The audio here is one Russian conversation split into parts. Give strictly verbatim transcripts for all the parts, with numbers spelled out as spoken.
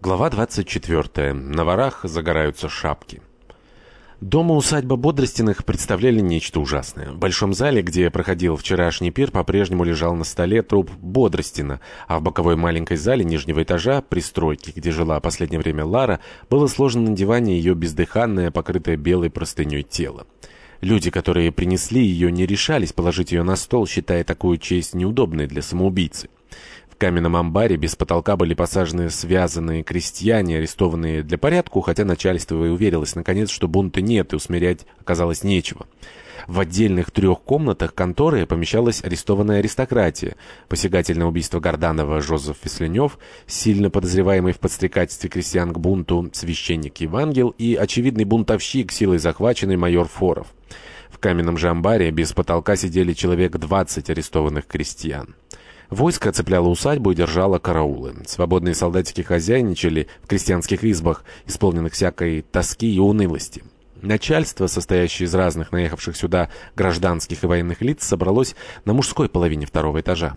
Глава двадцать четвёртая. На ворах загораются шапки. Дома-усадьба Бодростиных представляли нечто ужасное. В большом зале, где проходил вчерашний пир, по-прежнему лежал на столе труп Бодростина, а в боковой маленькой зале нижнего этажа пристройки, где жила последнее время Лара, было сложено на диване ее бездыханное, покрытое белой простыней тело. Люди, которые принесли ее, не решались положить ее на стол, считая такую честь неудобной для самоубийцы. В каменном амбаре без потолка были посажены связанные крестьяне, арестованные для порядку, хотя начальство и уверилось, наконец, что бунта нет и усмирять оказалось нечего. В отдельных трех комнатах конторы помещалась арестованная аристократия, посягательное убийство Горданова Жозеф Весленев, сильно подозреваемый в подстрекательстве крестьян к бунту священник Евангел и очевидный бунтовщик, силой захваченный майор Форов. В каменном же амбаре без потолка сидели человек двадцать арестованных крестьян. Войско оцепляло усадьбу и держало караулы. Свободные солдатики хозяйничали в крестьянских избах, исполненных всякой тоски и унылости. Начальство, состоящее из разных наехавших сюда гражданских и военных лиц, собралось на мужской половине второго этажа.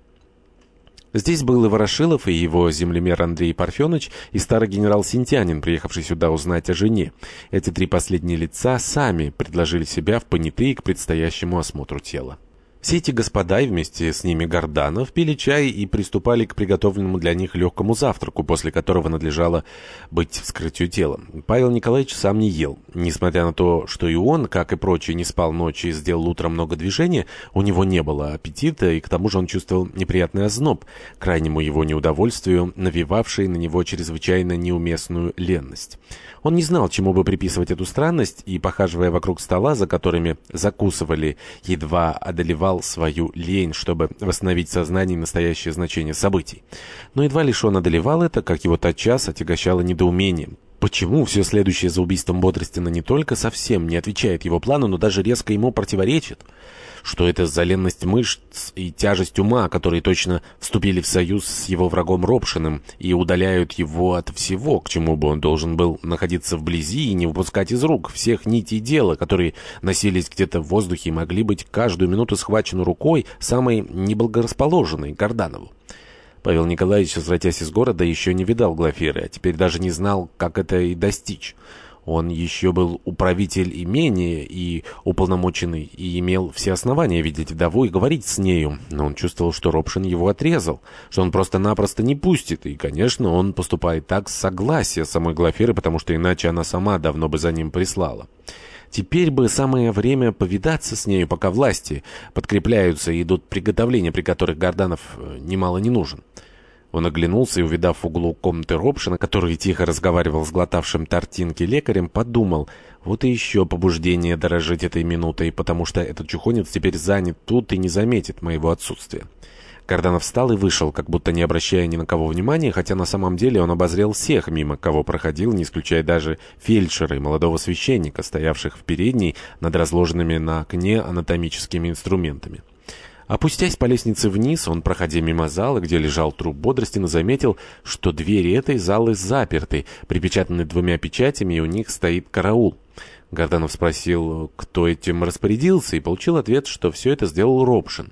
Здесь был и Ворошилов, и его землемер Андрей Парфенович, и старый генерал Синтянин, приехавший сюда узнать о жене. Эти три последние лица сами предложили себя в понятые к предстоящему осмотру тела. Все эти господа и вместе с ними Горданов пили чай и приступали к приготовленному для них легкому завтраку, после которого надлежало быть вскрытию тела. Павел Николаевич сам не ел. Несмотря на то, что и он, как и прочие, не спал ночью и сделал утром много движения, у него не было аппетита, и к тому же он чувствовал неприятный озноб, крайнему его неудовольствию, навевавший на него чрезвычайно неуместную ленность. Он не знал, чему бы приписывать эту странность, и, похаживая вокруг стола, за которыми закусывали, едва одолевал свою лень, чтобы восстановить в сознании настоящее значение событий. Но едва лишь он одолевал это, как его тотчас отягощало недоумением. Почему все следующее за убийством Бодростина не только совсем не отвечает его плану, но даже резко ему противоречит? Что это за ленность мышц и тяжесть ума, которые точно вступили в союз с его врагом Ропшиным и удаляют его от всего, к чему бы он должен был находиться вблизи и не выпускать из рук всех нитей дела, которые носились где-то в воздухе и могли быть каждую минуту схвачены рукой самой неблагорасположенной Горданову. Павел Николаевич, возвратясь из города, еще не видал Глафиры, а теперь даже не знал, как это и достичь. Он еще был управитель имения и уполномоченный, и имел все основания видеть вдову и говорить с нею, но он чувствовал, что Ропшин его отрезал, что он просто-напросто не пустит, и, конечно, он поступает так с согласия самой Глафиры, потому что иначе она сама давно бы за ним прислала. Теперь бы самое время повидаться с нею, пока власти подкрепляются и идут приготовления, при которых Горданов немало не нужен. Он оглянулся и, увидав в углу комнаты Ропшина, который тихо разговаривал с глотавшим тортинки лекарем, подумал: вот и еще побуждение дорожить этой минутой, потому что этот чухонец теперь занят тут и не заметит моего отсутствия. Горданов встал и вышел, как будто не обращая ни на кого внимания, хотя на самом деле он обозрел всех, мимо кого проходил, не исключая даже фельдшера и молодого священника, стоявших в передней над разложенными на окне анатомическими инструментами. Опустясь по лестнице вниз, он, проходя мимо зала, где лежал труп Бодростина, заметил, что двери этой залы заперты, припечатаны двумя печатями, и у них стоит караул. Горданов спросил, кто этим распорядился, и получил ответ, что все это сделал Ропшин.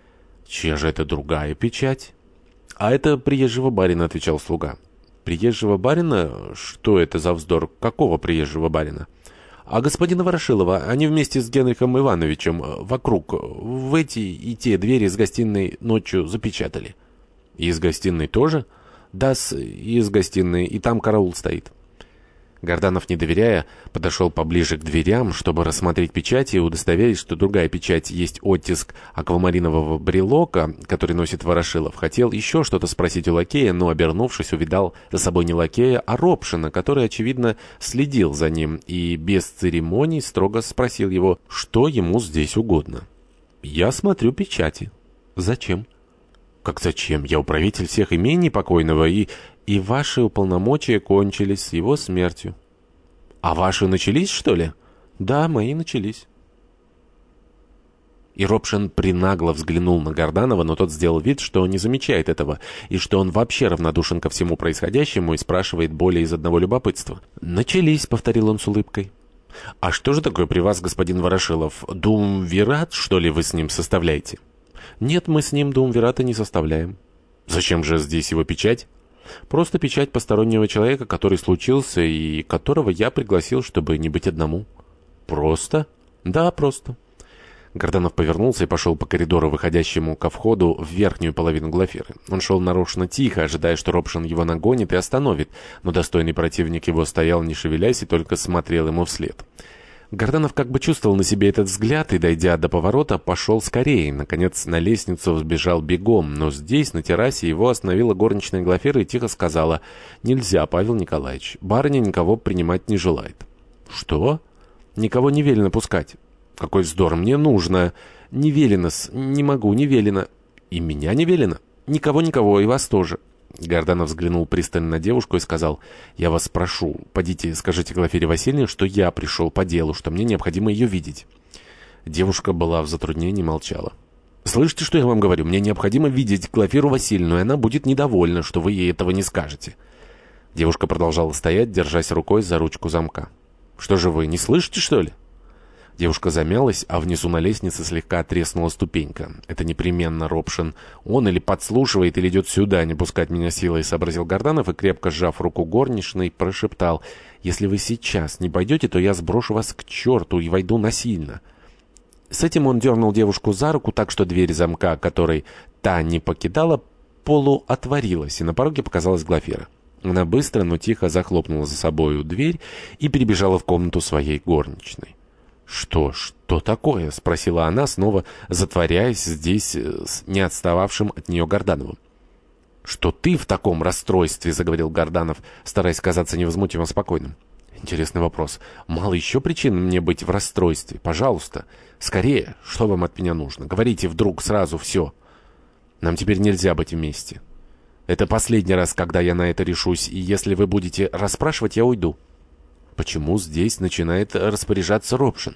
«Чья же это другая печать?» «А это приезжего барина», — отвечал слуга. «Приезжего барина? Что это за вздор? Какого приезжего барина?» «А господина Ворошилова, они вместе с Генрихом Ивановичем вокруг, в эти и те двери из гостиной ночью запечатали». «И из гостиной тоже?» «Да-с, и из гостиной, и там караул стоит». Горданов, не доверяя, подошел поближе к дверям, чтобы рассмотреть печати и удостоверить, что другая печать есть оттиск аквамаринового брелока, который носит Ворошилов. Хотел еще что-то спросить у лакея, но, обернувшись, увидал за собой не лакея, а Ропшина, который, очевидно, следил за ним и без церемоний строго спросил его, что ему здесь угодно. «Я смотрю печати». «Зачем?» «Как зачем? Я управитель всех имений покойного, и... и ваши уполномочия кончились с его смертью». «А ваши начались, что ли?» «Да, мои начались». И Ропшин принагло взглянул на Горданова, но тот сделал вид, что не замечает этого, и что он вообще равнодушен ко всему происходящему и спрашивает более из одного любопытства. «Начались», — повторил он с улыбкой. «А что же такое при вас, господин Ворошилов? Думвират, что ли, вы с ним составляете?» «Нет, мы с ним думвирата не составляем». «Зачем же здесь его печать?» Просто печать постороннего человека, который случился и которого я пригласил, чтобы не быть одному». «Просто?» «Да, просто». Горданов повернулся и пошел по коридору, выходящему ко входу в верхнюю половину Глафиры. Он шел нарочно тихо, ожидая, что Робшин его нагонит и остановит, но достойный противник его стоял, не шевелясь, и только смотрел ему вслед. Горданов как бы чувствовал на себе этот взгляд и, дойдя до поворота, пошел скорее. Наконец на лестницу взбежал бегом, но здесь, на террасе, его остановила горничная Глафира и тихо сказала: «Нельзя, Павел Николаевич, барыня никого принимать не желает». «Что? Никого не велено пускать». «Какой вздор, мне нужно». «Не велено-с, не могу, не велено». «И меня не велено?» «Никого-никого, и вас тоже». Горданов взглянул пристально на девушку и сказал: «Я вас прошу, подите, скажите Глафире Васильевне, что я пришел по делу, что мне необходимо ее видеть». Девушка была в затруднении и молчала. «Слышите, что я вам говорю? Мне необходимо видеть Глафиру Васильевну, и она будет недовольна, что вы ей этого не скажете». Девушка продолжала стоять, держась рукой за ручку замка. «Что же вы, не слышите, что ли?» Девушка замялась, а внизу на лестнице слегка треснула ступенька. «Это непременно Робшин. Он или подслушивает, или идет сюда, не пускать меня силой», — сообразил Горданов и, крепко сжав руку горничной, прошептал: «Если вы сейчас не пойдете, то я сброшу вас к черту и войду насильно». С этим он дернул девушку за руку так, что дверь замка, которой та не покидала, полуотворилась, и на пороге показалась Глафира. Она быстро, но тихо захлопнула за собою дверь и перебежала в комнату своей горничной. «Что, что такое?» — спросила она, снова затворяясь здесь с не отстававшим от нее Гордановым. «Что ты в таком расстройстве?» — заговорил Горданов, стараясь казаться невозмутимо спокойным. «Интересный вопрос. Мало еще причин мне быть в расстройстве. Пожалуйста, скорее, что вам от меня нужно? Говорите вдруг сразу все. Нам теперь нельзя быть вместе. Это последний раз, когда я на это решусь, и если вы будете расспрашивать, я уйду». «Почему здесь начинает распоряжаться Робшин?»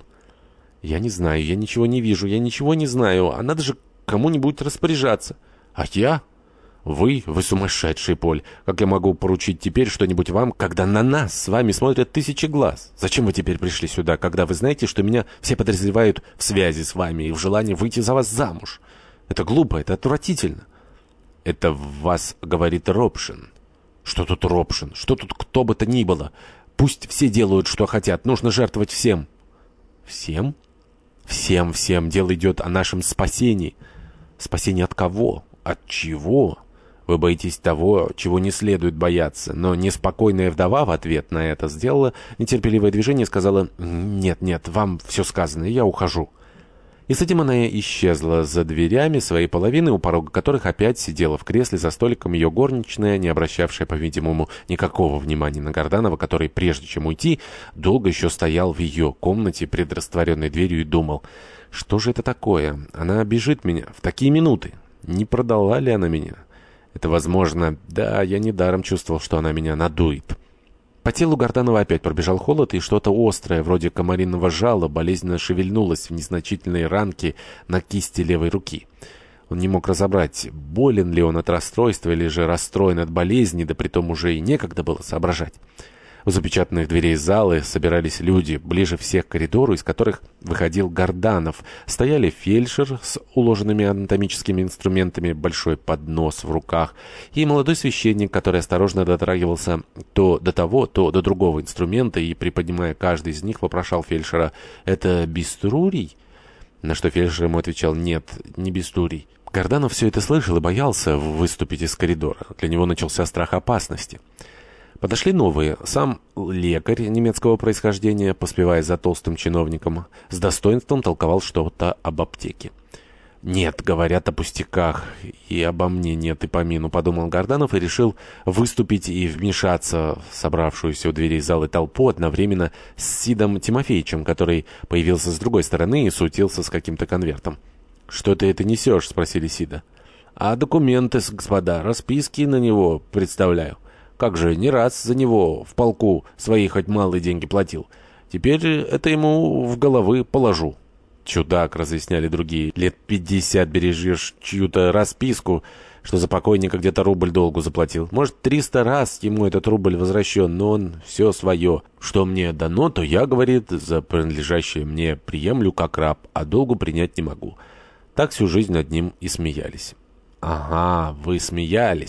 «Я не знаю, я ничего не вижу, я ничего не знаю, а надо же кому-нибудь распоряжаться». «А я?» «Вы? Вы сумасшедший, Поль. Как я могу поручить теперь что-нибудь вам, когда на нас с вами смотрят тысячи глаз? Зачем вы теперь пришли сюда, когда вы знаете, что меня все подозревают в связи с вами и в желании выйти за вас замуж? Это глупо, это отвратительно». «Это в вас говорит Робшин». «Что тут Робшин? Что тут кто бы то ни было? Пусть все делают, что хотят. Нужно жертвовать всем». «Всем?» «Всем, всем. Дело идет о нашем спасении». «Спасение от кого? От чего?» «Вы боитесь того, чего не следует бояться». Но неспокойная вдова в ответ на это сделала нетерпеливое движение и сказала: «Нет, нет, вам все сказано, я ухожу». И с этим она исчезла за дверями своей половины, у порога которых опять сидела в кресле за столиком ее горничная, не обращавшая, по-видимому, никакого внимания на Горданова, который, прежде чем уйти, долго еще стоял в ее комнате пред растворенной дверью и думал: что же это такое? Она обижит меня в такие минуты. Не продала ли она меня? Это возможно. Да, я недаром чувствовал, что она меня надует. По телу Горданова опять пробежал холод, и что-то острое, вроде комариного жала, болезненно шевельнулось в незначительной ранке на кисти левой руки. Он не мог разобрать, болен ли он от расстройства или же расстроен от болезни, да притом уже и некогда было соображать. У запечатанных дверей залы собирались люди, ближе всех к коридору, из которых выходил Горданов. Стояли фельдшер с уложенными анатомическими инструментами, большой поднос в руках, и молодой священник, который осторожно дотрагивался то до того, то до другого инструмента, и, приподнимая каждый из них, вопрошал фельдшера: «Это бистурий?» На что фельдшер ему отвечал: «Нет, не бистурий». Горданов все это слышал и боялся выступить из коридора. Для него начался страх опасности. Подошли новые. Сам лекарь немецкого происхождения, поспевая за толстым чиновником, с достоинством толковал что-то об аптеке. «Нет, говорят о пустяках, и обо мне нет и помину», — подумал Горданов и решил выступить и вмешаться в собравшуюся у дверей залы толпу одновременно с Сидом Тимофеевичем, который появился с другой стороны и сутился с каким-то конвертом. «Что ты это несешь?» — спросили Сида. «А документы, господа, расписки на него представляю. Как же, не раз за него в полку свои хоть малые деньги платил. Теперь это ему в головы положу». «Чудак», — разъясняли другие, — «лет пятьдесят бережешь чью-то расписку, что за покойника где-то рубль долгу заплатил. Может, триста раз ему этот рубль возвращен, но он все свое. Что мне дано, то я, говорит, за принадлежащее мне приемлю как раб, а долгу принять не могу». Так всю жизнь над ним и смеялись. «Ага, вы смеялись.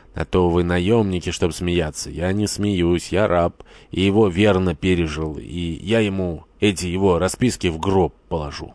А то вы наемники, чтобы смеяться. Я не смеюсь, я раб, и его верно пережил, и я ему эти его расписки в гроб положу».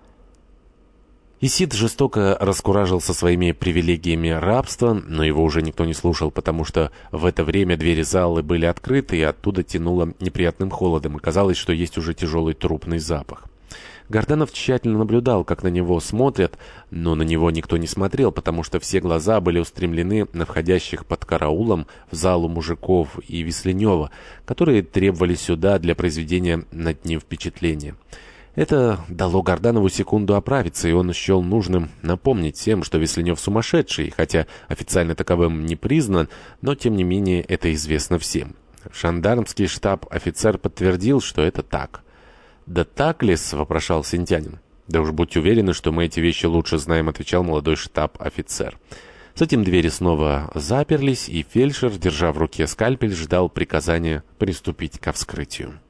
Исид жестоко раскуражился своими привилегиями рабства, но его уже никто не слушал, потому что в это время двери залы были открыты, и оттуда тянуло неприятным холодом, и казалось, что есть уже тяжелый трупный запах. Горданов тщательно наблюдал, как на него смотрят, но на него никто не смотрел, потому что все глаза были устремлены на входящих под караулом в залу мужиков и Весленева, которые требовали сюда для произведения над ним впечатления. Это дало Горданову секунду оправиться, и он счел нужным напомнить всем, что Весленев сумасшедший, хотя официально таковым не признан, но тем не менее это известно всем. Жандармский штаб-офицер подтвердил, что это так. «Да так ли-с?» — вопрошал Синтянин. «Да уж будьте уверены, что мы эти вещи лучше знаем», — отвечал молодой штаб-офицер. С этим двери снова заперлись, и фельдшер, держа в руке скальпель, ждал приказания приступить ко вскрытию.